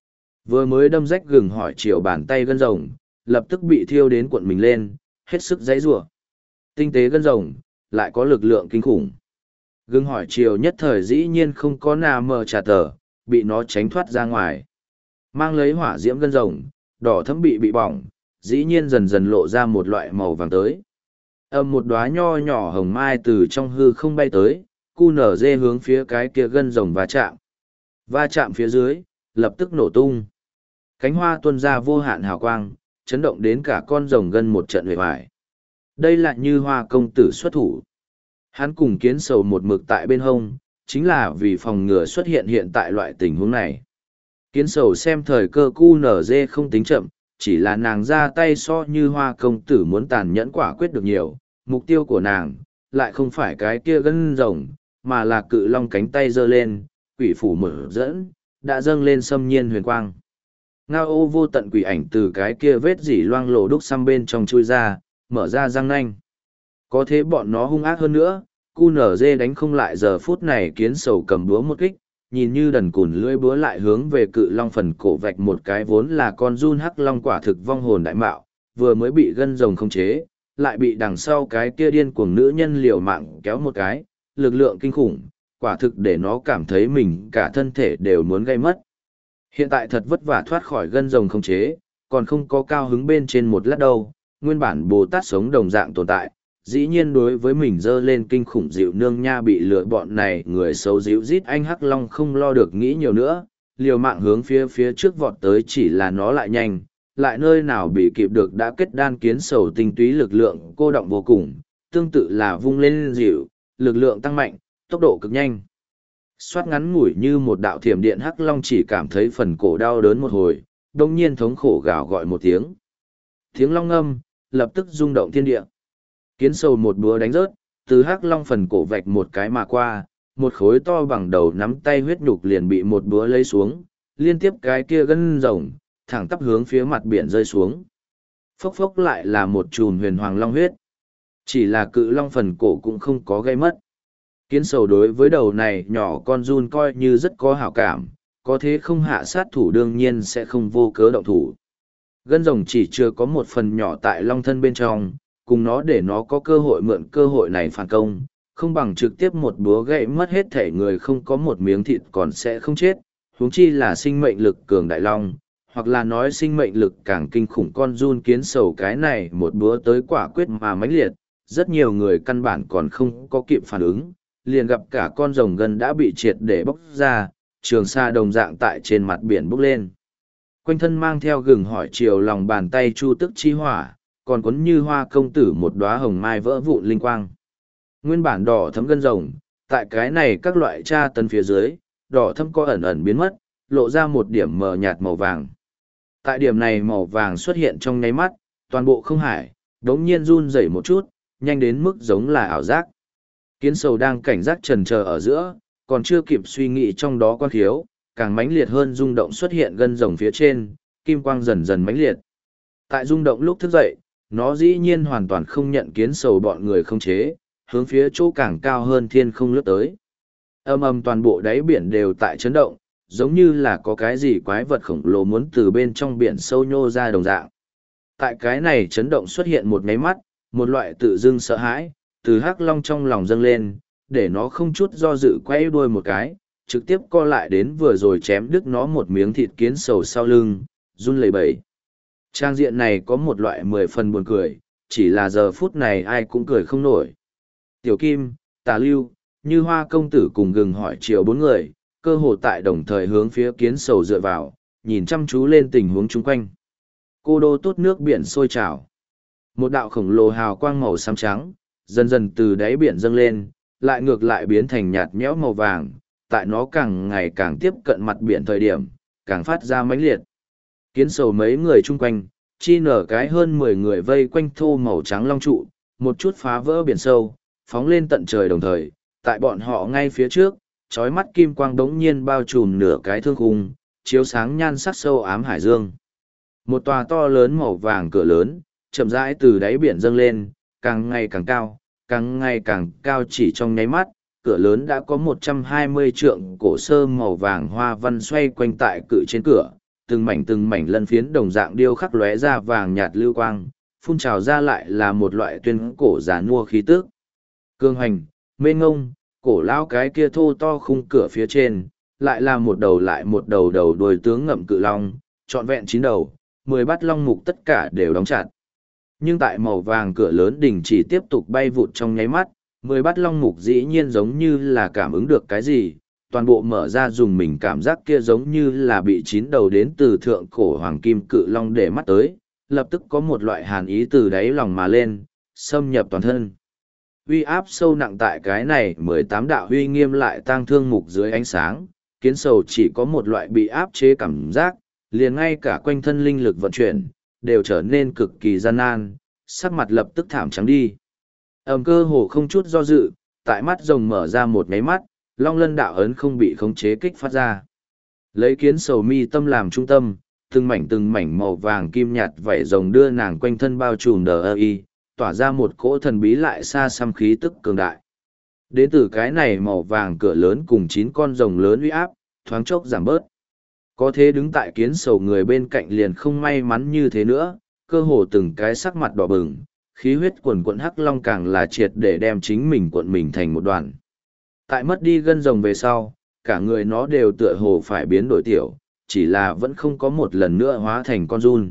Vừa mới đâm rách gừng hỏi chiều bàn tay gân rồng, lập tức bị thiêu đến cuộn mình lên, hết sức giãy giụa. Tinh tế gân rồng, lại có lực lượng kinh khủng. Gừng hỏi chiều nhất thời dĩ nhiên không có nà mờ trả tờ, bị nó tránh thoát ra ngoài. Mang lấy hỏa diễm gân rồng, đỏ thấm bị bị bỏng, dĩ nhiên dần dần lộ ra một loại màu vàng tới. Âm một đóa nho nhỏ hồng mai từ trong hư không bay tới, cu nở dê hướng phía cái kia gân rồng va chạm. Va chạm phía dưới, lập tức nổ tung. Cánh hoa tuôn ra vô hạn hào quang, chấn động đến cả con rồng gân một trận huệ hoài. Đây là Như Hoa công tử xuất thủ. Hắn cùng kiến sầu một mực tại bên hông, chính là vì phòng ngừa xuất hiện hiện tại loại tình huống này. Kiến sầu xem thời cơ cu nở dê không tính chậm, chỉ là nàng ra tay so Như Hoa công tử muốn tàn nhẫn quả quyết được nhiều. Mục tiêu của nàng, lại không phải cái kia gân rồng, mà là cự long cánh tay giơ lên, quỷ phủ mở dẫn, đã dâng lên xâm nhiên huyền quang. Ngao ô vô tận quỷ ảnh từ cái kia vết dỉ loang lổ đúc xăm bên trong chui ra, mở ra răng nanh. Có thế bọn nó hung ác hơn nữa, cu nở dê đánh không lại giờ phút này kiến sầu cầm búa một kích, nhìn như đần cùn lưỡi búa lại hướng về cự long phần cổ vạch một cái vốn là con run hắc long quả thực vong hồn đại mạo, vừa mới bị gân rồng không chế, lại bị đằng sau cái kia điên cuồng nữ nhân liều mạng kéo một cái, lực lượng kinh khủng, quả thực để nó cảm thấy mình cả thân thể đều muốn gây mất. Hiện tại thật vất vả thoát khỏi gân rồng không chế, còn không có cao hứng bên trên một lát đâu, nguyên bản Bồ Tát sống đồng dạng tồn tại, dĩ nhiên đối với mình dơ lên kinh khủng dịu nương nha bị lựa bọn này người xấu dịu rít anh Hắc Long không lo được nghĩ nhiều nữa, liều mạng hướng phía phía trước vọt tới chỉ là nó lại nhanh, lại nơi nào bị kịp được đã kết đan kiến sầu tinh túy lực lượng cô động vô cùng, tương tự là vung lên dịu, lực lượng tăng mạnh, tốc độ cực nhanh. Xoát ngắn ngủi như một đạo thiểm điện Hắc Long chỉ cảm thấy phần cổ đau đớn một hồi, đồng nhiên thống khổ gào gọi một tiếng. Tiếng long ngâm, lập tức rung động thiên địa. Kiến sầu một búa đánh rớt, từ Hắc Long phần cổ vạch một cái mà qua, một khối to bằng đầu nắm tay huyết nhục liền bị một búa lấy xuống, liên tiếp cái kia gân rồng, thẳng tắp hướng phía mặt biển rơi xuống. Phốc phốc lại là một chùm huyền hoàng long huyết. Chỉ là cự long phần cổ cũng không có gây mất. Kiến sầu đối với đầu này nhỏ con run coi như rất có hảo cảm, có thế không hạ sát thủ đương nhiên sẽ không vô cớ động thủ. Gân rồng chỉ chưa có một phần nhỏ tại long thân bên trong, cùng nó để nó có cơ hội mượn cơ hội này phản công, không bằng trực tiếp một búa gãy mất hết thể người không có một miếng thịt còn sẽ không chết, huống chi là sinh mệnh lực cường đại long, hoặc là nói sinh mệnh lực càng kinh khủng con run kiến sầu cái này một búa tới quả quyết mà mãnh liệt, rất nhiều người căn bản còn không có kịp phản ứng, liền gặp cả con rồng gân đã bị triệt để bóc ra, trường sa đồng dạng tại trên mặt biển bốc lên. Quanh thân mang theo gừng hỏi chiều lòng bàn tay chu tức chi hỏa, còn cuốn Như Hoa công tử một đóa hồng mai vỡ vụn linh quang. Nguyên bản đỏ thấm gân rồng, tại cái này các loại tra tấn phía dưới, đỏ thâm có ẩn ẩn biến mất, lộ ra một điểm mờ nhạt màu vàng. Tại điểm này màu vàng xuất hiện trong nháy mắt, toàn bộ không hải, đống nhiên run rẩy một chút, nhanh đến mức giống là ảo giác. Kiến sầu đang cảnh giác trần chờ ở giữa, còn chưa kịp suy nghĩ trong đó quan khiếu, càng mãnh liệt hơn rung động xuất hiện gân rồng phía trên, kim quang dần dần mãnh liệt. Tại rung động lúc thức dậy, nó dĩ nhiên hoàn toàn không nhận kiến sầu bọn người không chế, hướng phía chỗ càng cao hơn thiên không lướt tới. Âm ầm toàn bộ đáy biển đều tại chấn động, giống như là có cái gì quái vật khổng lồ muốn từ bên trong biển sâu nhô ra đồng dạng. Tại cái này chấn động xuất hiện một nháy mắt, một loại tự dưng sợ hãi, từ Hắc Long trong lòng dâng lên, để nó không chút do dự quay đuôi một cái, trực tiếp co lại đến vừa rồi chém đứt nó một miếng thịt kiến sầu sau lưng, run lẩy bẩy. Trang diện này có một loại mười phần buồn cười, chỉ là giờ phút này ai cũng cười không nổi. Tiểu Kim, Tà Lưu, Như Hoa công tử cùng gừng hỏi chiều bốn người, cơ hồ tại đồng thời hướng phía kiến sầu dựa vào, nhìn chăm chú lên tình huống chung quanh. Cô đô tốt nước biển sôi trào. Một đạo khổng lồ hào quang màu xám trắng, dần dần từ đáy biển dâng lên, lại ngược lại biến thành nhạt nhẽo màu vàng, tại nó càng ngày càng tiếp cận mặt biển thời điểm, càng phát ra mãnh liệt. Kiến sầu mấy người chung quanh, chi nở cái hơn mười người vây quanh thô màu trắng long trụ, một chút phá vỡ biển sâu, phóng lên tận trời đồng thời, tại bọn họ ngay phía trước, chói mắt kim quang đống nhiên bao trùm nửa cái thương khung, chiếu sáng nhan sắc sâu ám hải dương. Một tòa to lớn màu vàng cửa lớn, chậm rãi từ đáy biển dâng lên, càng ngày càng cao, càng ngày càng cao chỉ trong nháy mắt, cửa lớn đã có một trăm hai mươi trượng cổ sơ màu vàng hoa văn xoay quanh tại cự trên cửa, từng mảnh từng mảnh lân phiến đồng dạng điêu khắc lóe ra vàng nhạt lưu quang, phun trào ra lại là một loại tuyên cổ giả nua khí tức. Cương hoành, mênh ngông, cổ lão cái kia thô to khung cửa phía trên, lại là một đầu lại một đầu đầu đuôi tướng ngậm cự long, trọn vẹn chín đầu, mười bát long mục tất cả đều đóng chặt. Nhưng tại màu vàng cửa lớn đình chỉ tiếp tục bay vụt trong nháy mắt, mười bát long mục dĩ nhiên giống như là cảm ứng được cái gì, toàn bộ mở ra dùng mình cảm giác kia giống như là bị chín đầu đến từ thượng cổ hoàng kim cự long để mắt tới, lập tức có một loại hàn ý từ đáy lòng mà lên, xâm nhập toàn thân. Uy áp sâu nặng tại cái này mười tám đạo uy nghiêm lại tang thương mục dưới ánh sáng, kiến sầu chỉ có một loại bị áp chế cảm giác, liền ngay cả quanh thân linh lực vận chuyển, đều trở nên cực kỳ gian nan, sắc mặt lập tức thảm trắng đi. Ẩm cơ hồ không chút do dự, tại mắt rồng mở ra một nháy mắt, long lân đạo ấn không bị khống chế kích phát ra. Lấy kiến sầu mi tâm làm trung tâm, từng mảnh từng mảnh màu vàng kim nhạt vảy rồng đưa nàng quanh thân bao trùm đờ ơ y, tỏa ra một cỗ thần bí lại xa xăm khí tức cường đại. Đến từ cái này màu vàng cửa lớn cùng chín con rồng lớn uy áp, thoáng chốc giảm bớt. Có thế đứng tại kiến sầu người bên cạnh liền không may mắn như thế nữa, cơ hồ từng cái sắc mặt đỏ bừng, khí huyết quần quận hắc long càng là triệt để đem chính mình cuộn mình thành một đoàn. Tại mất đi gân rồng về sau, cả người nó đều tựa hồ phải biến đổi tiểu, chỉ là vẫn không có một lần nữa hóa thành con giun.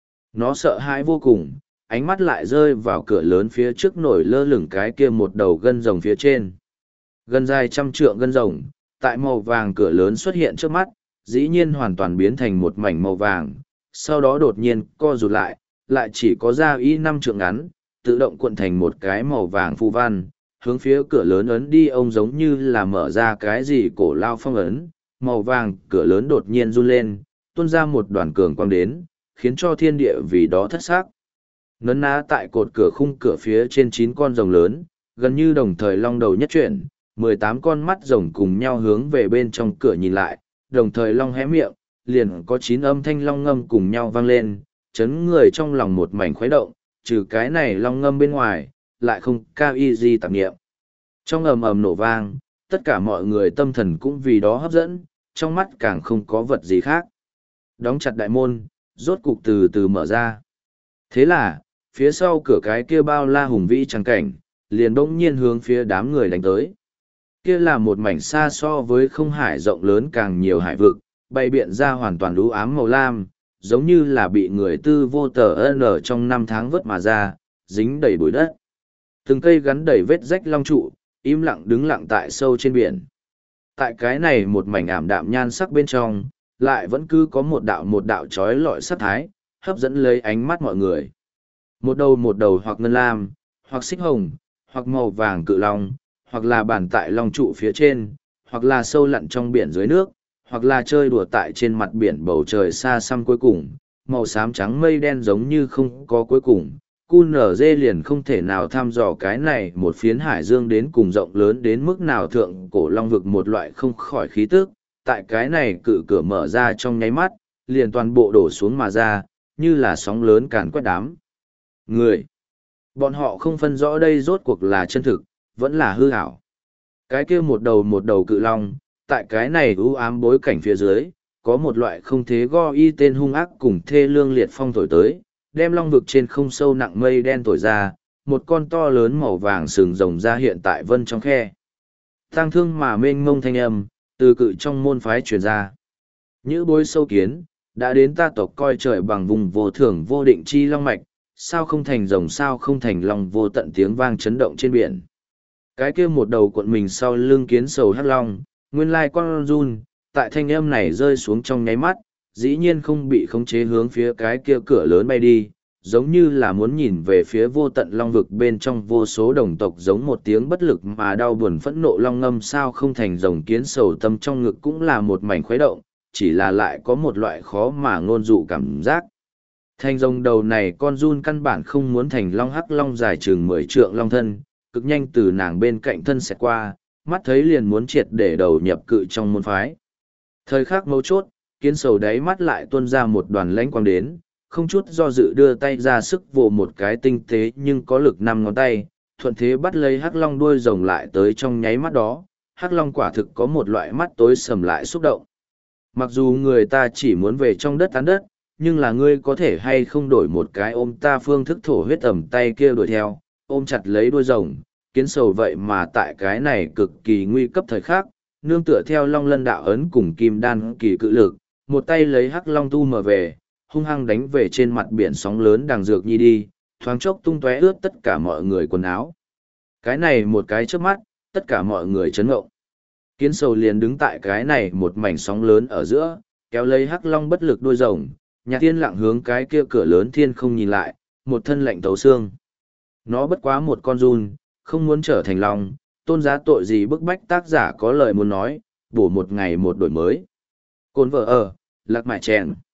Nó sợ hãi vô cùng, ánh mắt lại rơi vào cửa lớn phía trước nổi lơ lửng cái kia một đầu gân rồng phía trên. Gần dài trăm trượng gân rồng, tại màu vàng cửa lớn xuất hiện trước mắt, dĩ nhiên hoàn toàn biến thành một mảnh màu vàng, sau đó đột nhiên co rụt lại, lại chỉ có da y năm trượng ngắn, tự động cuộn thành một cái màu vàng phù văn, hướng phía cửa lớn ấn đi ông giống như là mở ra cái gì cổ lao phong ấn, màu vàng cửa lớn đột nhiên run lên, tuôn ra một đoàn cường quang đến, khiến cho thiên địa vì đó thất xác. Nấn ná tại cột cửa khung cửa phía trên chín con rồng lớn, gần như đồng thời long đầu nhất chuyển, mười tám con mắt rồng cùng nhau hướng về bên trong cửa nhìn lại, đồng thời long hé miệng, liền có chín âm thanh long ngâm cùng nhau vang lên, chấn người trong lòng một mảnh khuấy động, trừ cái này long ngâm bên ngoài, lại không cao y di tạp nghiệm. Trong ầm ầm nổ vang, tất cả mọi người tâm thần cũng vì đó hấp dẫn, trong mắt càng không có vật gì khác. Đóng chặt đại môn, rốt cục từ từ mở ra. Thế là, phía sau cửa cái kia bao la hùng vĩ trắng cảnh, liền bỗng nhiên hướng phía đám người đánh tới. Kia là một mảnh xa so với không hải rộng lớn càng nhiều hải vực, bày biện ra hoàn toàn u ám màu lam, giống như là bị người tư vô tờ ân ở trong năm tháng vớt mà ra, dính đầy bụi đất. Từng cây gắn đầy vết rách long trụ, im lặng đứng lặng tại sâu trên biển. Tại cái này một mảnh ảm đạm nhan sắc bên trong, lại vẫn cứ có một đạo một đạo trói lọi sắc thái, hấp dẫn lấy ánh mắt mọi người. Một đầu một đầu hoặc ngân lam, hoặc xích hồng, hoặc màu vàng cự long, hoặc là bàn tại long trụ phía trên, hoặc là sâu lặn trong biển dưới nước, hoặc là chơi đùa tại trên mặt biển bầu trời xa xăm cuối cùng, màu xám trắng mây đen giống như không có cuối cùng. cu en giê liền không thể nào thăm dò cái này một phiến hải dương đến cùng rộng lớn đến mức nào thượng cổ long vực một loại không khỏi khí tức, tại cái này cự cửa mở ra trong nháy mắt, liền toàn bộ đổ xuống mà ra, như là sóng lớn càn quét đám. Người, bọn họ không phân rõ đây rốt cuộc là chân thực, vẫn là hư ảo. Cái kia một đầu một đầu cự long, tại cái này u ám bối cảnh phía dưới, có một loại không thế go y tên hung ác cùng thê lương liệt phong thổi tới, đem long vực trên không sâu nặng mây đen thổi ra, một con to lớn màu vàng sừng rồng ra hiện tại vân trong khe. Tang thương mà mênh mông thanh âm, từ cự trong môn phái truyền ra. Nhữ bối sâu kiến, đã đến ta tộc coi trời bằng vùng vô thưởng vô định chi long mạch, sao không thành rồng sao không thành long vô tận tiếng vang chấn động trên biển. Cái kia một đầu cuộn mình sau lưng kiến sầu hắc long, nguyên lai con run, tại thanh âm này rơi xuống trong nháy mắt, dĩ nhiên không bị khống chế hướng phía cái kia cửa lớn bay đi, giống như là muốn nhìn về phía vô tận long vực bên trong vô số đồng tộc giống một tiếng bất lực mà đau buồn phẫn nộ long ngâm sao không thành rồng kiến sầu tâm trong ngực cũng là một mảnh khuấy động, chỉ là lại có một loại khó mà ngôn dụ cảm giác. Thành rồng đầu này con run căn bản không muốn thành long hắc long dài chừng mười trượng long thân, cực nhanh từ nàng bên cạnh thân xẹt qua, mắt thấy liền muốn triệt để đầu nhập cự trong môn phái. Thời khắc mấu chốt, kiến sầu đáy mắt lại tuôn ra một đoàn lãnh quang đến, không chút do dự đưa tay ra sức vồ một cái tinh tế nhưng có lực năm ngón tay, thuận thế bắt lấy hắc long đuôi rồng lại tới trong nháy mắt đó, hắc long quả thực có một loại mắt tối sầm lại xúc động. Mặc dù người ta chỉ muốn về trong đất tán đất, nhưng là ngươi có thể hay không đổi một cái ôm ta phương thức thổ huyết ẩm tay kia đuổi theo, ôm chặt lấy đuôi rồng, kiến sầu vậy mà tại cái này cực kỳ nguy cấp thời khắc, nương tựa theo long lân đạo ấn cùng kim đan kỳ cự lực, một tay lấy hắc long tu mở về, hung hăng đánh về trên mặt biển sóng lớn đằng dược nhi đi, thoáng chốc tung tóe ướt tất cả mọi người quần áo. Cái này một cái trước mắt, tất cả mọi người chấn ngộng. Kiến sầu liền đứng tại cái này một mảnh sóng lớn ở giữa, kéo lấy hắc long bất lực đuôi rồng, Nhạc Thiên lặng hướng cái kia cửa lớn thiên không nhìn lại, một thân lạnh thấu xương. Nó bất quá một con giun, không muốn trở thành long, tôn giá tội gì bức bách tác giả có lời muốn nói, bổ một ngày một đổi mới. Cồn vợ ở, lạc mại chèn.